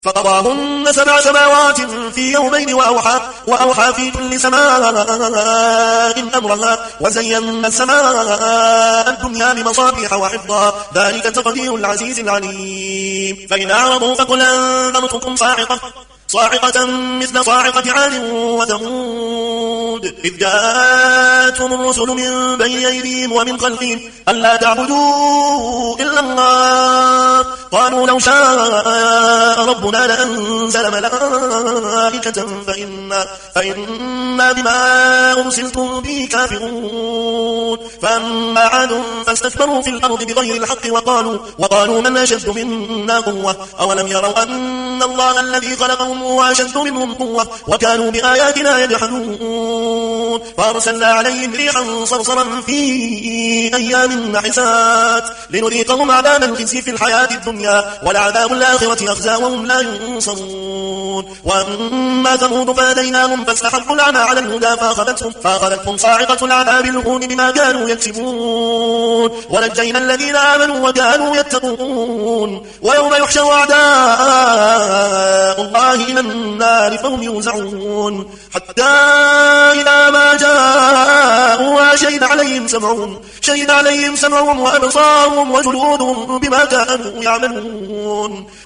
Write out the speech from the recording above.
فقضاهن 7 سماوات في يومين وأوحى في كل سماء أمرها وزينا السماء الدنيا بمصابيح وحفظا ذلك تقدير العزيز العليم فإن أعرضوا فقل أنذرتكم صاعقة مثل صاعقة عاد وثمود إذ جاءتهم الرسل من بين أيديهم ومن خلفهم ألا تعبدوا إلا الله قالوا لو شاء ربنا لأنزل ملائكة فإنا بما أرسلتم به كافرون فأما عاد فاستكبروا في الأرض بغير الحق وقالوا من أشد منا قوة أولم يروا أن الله الذي خلقهم هو أشد منهم قوة وكانوا بآياتنا يجحدون فأرسلنا عليهم ريحا صرصرا في أيام نحسات لنذيقهم عذاب الخزي في الحياة الدنيا ولعذاب الآخرة أخزى وهم لا ينصرون وأما ثمود فهديناهم فاستحبوا العمى على الهدى فأخذتهم صاعقة العذاب الهون بما كانوا يكسبون ونجينا الذين آمنوا وكانوا يتقون ويوم يحشر أعداء الله إلى النار فهم يوزعون حتى إذا ما جاءوا شهد عليهم سمعهم وأبصارهم وجلودهم بما كانوا يعملون